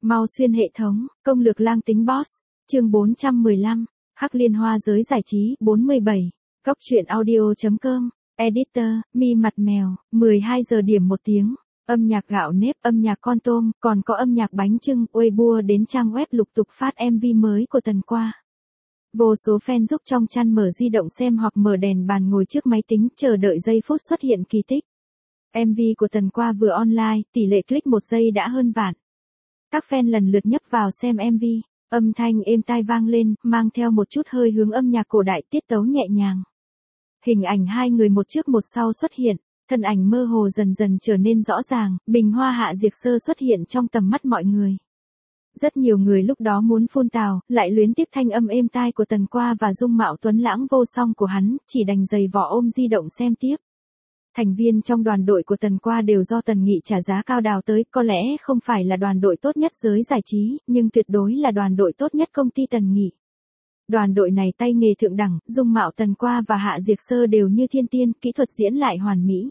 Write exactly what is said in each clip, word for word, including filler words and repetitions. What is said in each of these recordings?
Mau xuyên hệ thống, công lược lang tính boss, chương bốn trăm mười lăm, Hắc Liên Hoa giới giải trí, bốn mươi bảy, Góc truyện audio.com, editor, mi mặt mèo, mười hai giờ điểm một tiếng, âm nhạc gạo nếp, âm nhạc con tôm, còn có âm nhạc bánh chưng, Weibo đến trang web lục tục phát em vê mới của Tần Qua. Vô số fan giúp trong chăn mở di động xem hoặc mở đèn bàn ngồi trước máy tính chờ đợi giây phút xuất hiện kỳ tích. em vê của Tần Qua vừa online, tỷ lệ click một giây đã hơn vạn. Các fan lần lượt nhấp vào xem em vê, âm thanh êm tai vang lên, mang theo một chút hơi hướng âm nhạc cổ đại tiết tấu nhẹ nhàng. Hình ảnh hai người một trước một sau xuất hiện, thân ảnh mơ hồ dần dần trở nên rõ ràng, bình hoa Hạ Diệc Sơ xuất hiện trong tầm mắt mọi người. Rất nhiều người lúc đó muốn phun tào, lại luyến tiếc thanh âm êm tai của Tần Qua và dung mạo tuấn lãng vô song của hắn, chỉ đành giày vò ôm di động xem tiếp. Thành viên trong đoàn đội của Tần Qua đều do Tần Nghị trả giá cao đào tới, có lẽ không phải là đoàn đội tốt nhất giới giải trí, nhưng tuyệt đối là đoàn đội tốt nhất công ty Tần Nghị. Đoàn đội này tay nghề thượng đẳng, dung mạo Tần Qua và Hạ Diệc Sơ đều như thiên tiên, kỹ thuật diễn lại hoàn mỹ.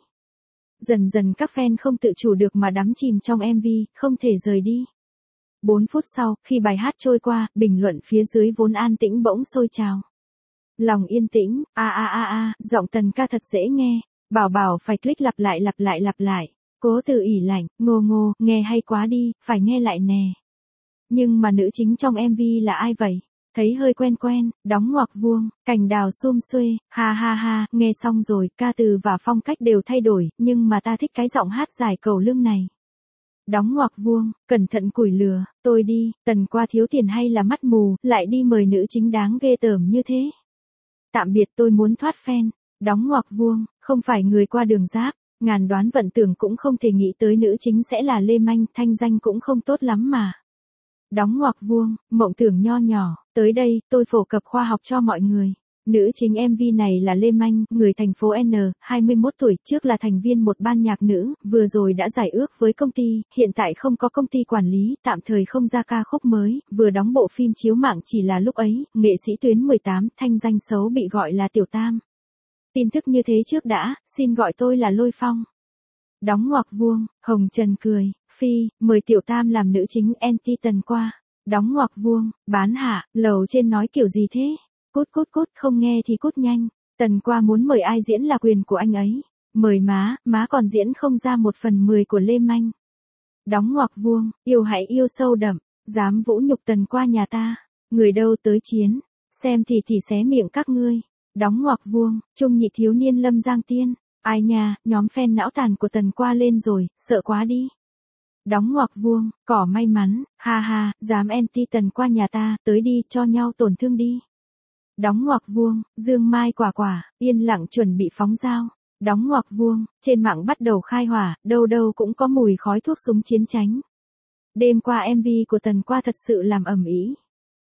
Dần dần các fan không tự chủ được mà đắm chìm trong em vê, không thể rời đi. bốn phút sau, khi bài hát trôi qua, bình luận phía dưới vốn an tĩnh bỗng sôi trào. Lòng yên tĩnh, a a a a, giọng Tần ca thật dễ nghe, bảo bảo phải click lặp lại lặp lại lặp lại, cố từ ỉ lạnh, ngô ngô, nghe hay quá đi, phải nghe lại nè. Nhưng mà nữ chính trong em vê là ai vậy? Thấy hơi quen quen, đóng ngoặc vuông, cành đào sum xuê, ha ha ha, nghe xong rồi, ca từ và phong cách đều thay đổi, nhưng mà ta thích cái giọng hát dài cầu lưng này. Đóng ngoặc vuông, cẩn thận củi lửa, tôi đi, Tần Qua thiếu tiền hay là mắt mù, lại đi mời nữ chính đáng ghê tởm như thế. Tạm biệt, tôi muốn thoát fan, đóng ngoặc vuông, không phải người qua đường giáp, ngàn đoán vận tưởng cũng không thể nghĩ tới nữ chính sẽ là Lê Manh, thanh danh cũng không tốt lắm mà. Đóng ngoặc vuông, mộng tưởng nho nhỏ, tới đây, tôi phổ cập khoa học cho mọi người. Nữ chính em vê này là Lê Manh, người thành phố N, hai mươi mốt tuổi, trước là thành viên một ban nhạc nữ, vừa rồi đã giải ước với công ty, hiện tại không có công ty quản lý, tạm thời không ra ca khúc mới, vừa đóng bộ phim chiếu mạng chỉ là lúc ấy, nghệ sĩ tuyến mười tám, thanh danh xấu bị gọi là Tiểu Tam. Tin tức như thế trước đã, xin gọi tôi là Lôi Phong. Đóng ngoặc vuông, Hồng Trần cười, phi, mời Tiểu Tam làm nữ chính anti Tần Qua. Đóng ngoặc vuông, bán hạ, lầu trên nói kiểu gì thế? Cút cút cút, không nghe thì cút nhanh. Tần Qua muốn mời ai diễn là quyền của anh ấy. Mời má, má còn diễn không ra một phần mười của Lê Manh. Đóng ngoặc vuông, yêu hãy yêu sâu đậm, dám vũ nhục Tần Qua nhà ta. Người đâu tới chiến, xem thì thì xé miệng các ngươi. Đóng ngoặc vuông, trung nhị thiếu niên Lâm Giang Tiên. Ai nha, nhóm fan não tàn của Tần Qua lên rồi, sợ quá đi. Đóng ngoặc vuông, cỏ may mắn, ha ha, dám anti Tần Qua nhà ta, tới đi, cho nhau tổn thương đi. Đóng ngoặc vuông, Dương Mai quả quả, yên lặng chuẩn bị phóng dao. Đóng ngoặc vuông, trên mạng bắt đầu khai hỏa, đâu đâu cũng có mùi khói thuốc súng chiến tranh. Đêm qua em vê của Tần Qua thật sự làm ầm ĩ.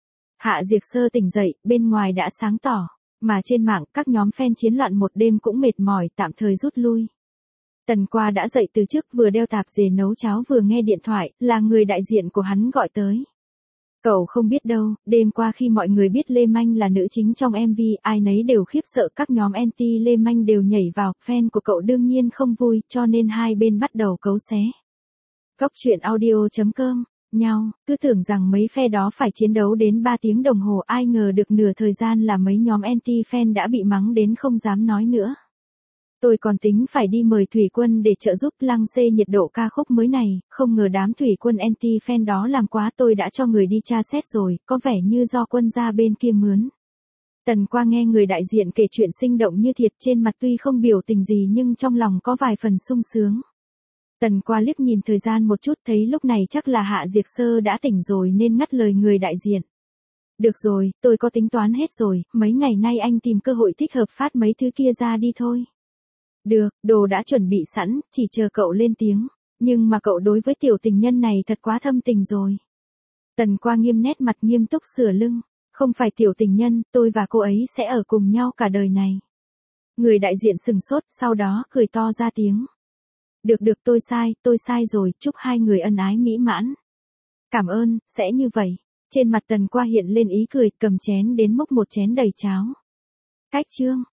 Hạ Diệc Sơ tỉnh dậy, bên ngoài đã sáng tỏ, mà trên mạng các nhóm fan chiến loạn một đêm cũng mệt mỏi, tạm thời rút lui. Tần Qua đã dậy từ trước, vừa đeo tạp dề nấu cháo vừa nghe điện thoại, là người đại diện của hắn gọi tới. Cậu không biết đâu, đêm qua khi mọi người biết Lê Manh là nữ chính trong em vê, ai nấy đều khiếp sợ, các nhóm anti Lê Manh đều nhảy vào, fan của cậu đương nhiên không vui, cho nên hai bên bắt đầu cấu xé. Góc truyện audio.com, nhau, cứ tưởng rằng mấy phe đó phải chiến đấu đến ba tiếng đồng hồ, ai ngờ được nửa thời gian là mấy nhóm anti fan đã bị mắng đến không dám nói nữa. Tôi còn tính phải đi mời Thủy Quân để trợ giúp lăng xê nhiệt độ ca khúc mới này, không ngờ đám Thủy Quân anti fan đó làm quá, tôi đã cho người đi tra xét rồi, có vẻ như do quân gia bên kia mướn. Tần Qua nghe người đại diện kể chuyện sinh động như thiệt, trên mặt tuy không biểu tình gì nhưng trong lòng có vài phần sung sướng. Tần Qua liếc nhìn thời gian một chút, thấy lúc này chắc là Hạ Diệc Sơ đã tỉnh rồi nên ngắt lời người đại diện. Được rồi, tôi có tính toán hết rồi, mấy ngày nay anh tìm cơ hội thích hợp phát mấy thứ kia ra đi thôi. Được, đồ đã chuẩn bị sẵn, chỉ chờ cậu lên tiếng. Nhưng mà cậu đối với tiểu tình nhân này thật quá thâm tình rồi. Tần Qua nghiêm nét mặt nghiêm túc sửa lưng. Không phải tiểu tình nhân, tôi và cô ấy sẽ ở cùng nhau cả đời này. Người đại diện sừng sốt, sau đó cười to ra tiếng. Được được, tôi sai, tôi sai rồi, chúc hai người ân ái mỹ mãn. Cảm ơn, sẽ như vậy. Trên mặt Tần Qua hiện lên ý cười, cầm chén đến múc một chén đầy cháo. Cách chương.